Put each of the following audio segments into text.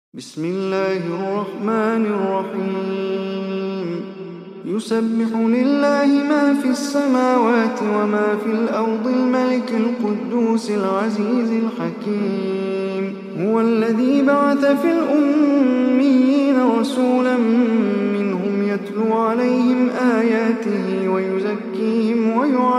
بسم الله الرحمن الرحيم يسبح لله ما في السماوات وما في الأرض الملك القدوس العزيز الحكيم هو الذي بعث في الأميين رسولا منهم يتلو عليهم آياته ويزكيهم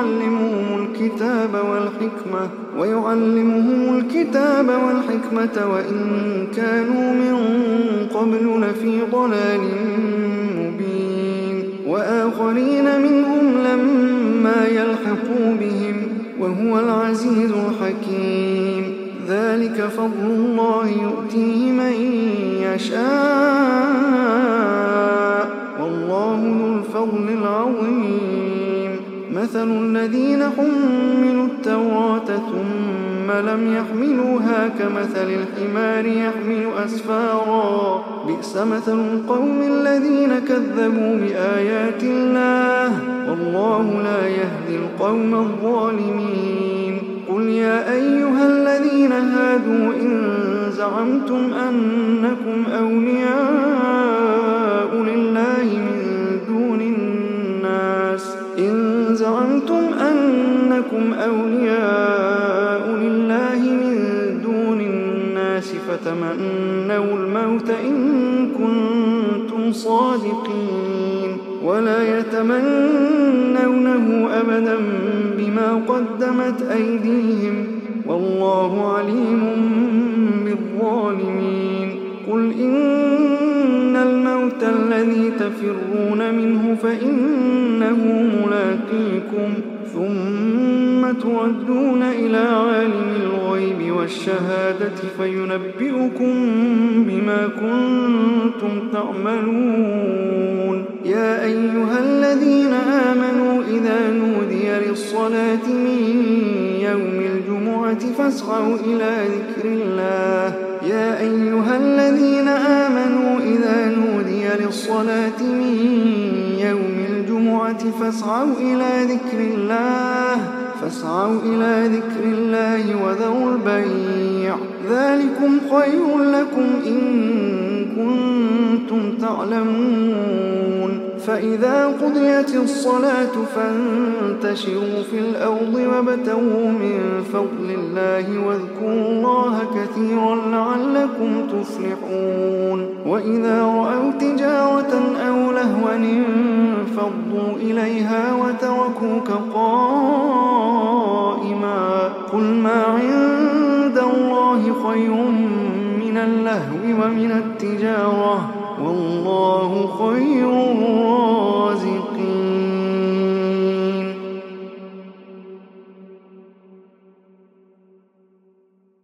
ويعلمهم الكتاب والحكمة وإن كانوا من قبل لفي ضلال مبين وآخرين منهم لما يلحقوا بهم وهو العزيز الحكيم ذلك فضل الله يؤتيه من يشاء والله ذو الفضل العظيم مثل الذين حملوا التوراة ثم لم يحملوها كمثل الحمار يحمل أسفارا بئس مثل القوم الذين كذبوا بآيات الله والله لا يهدي القوم الظالمين قل يا أيها الذين هادوا إن زعمتم أنكم أولياء لله من دون الناس فتمنوا الموت إن كنتم صادقين ولا يتمنونه أبدا بما قدمت أيديهم والله عليم بالظالمين قل إن الموت الذي تفرون منه فإنه ملاقيكم ثم تردون إلى عالم الغيب والشهادة فينبئكم بما كنتم تعملون يا أيها الذين آمنوا إذا نودي للصلاة من يوم الجمعة فاسعوا إلى ذكر الله يا أيها الذين آمنوا إذا نودي للصلاة من يوم الجمعة فاسعوا إلى ذكر الله وذروا البيع ذلكم خير لكم إن كنتم تعلمون فإذا قضيت الصلاة فانتشروا في الأرض وابتغوا من فضل الله واذكروا الله كثيرا لعلكم تفلحون وإذا رأوا تجارة أو لهوا انفضوا إليها وتركوك قائما قل ما عند الله خير من اللهو ومن التجارة والله خير الرازقين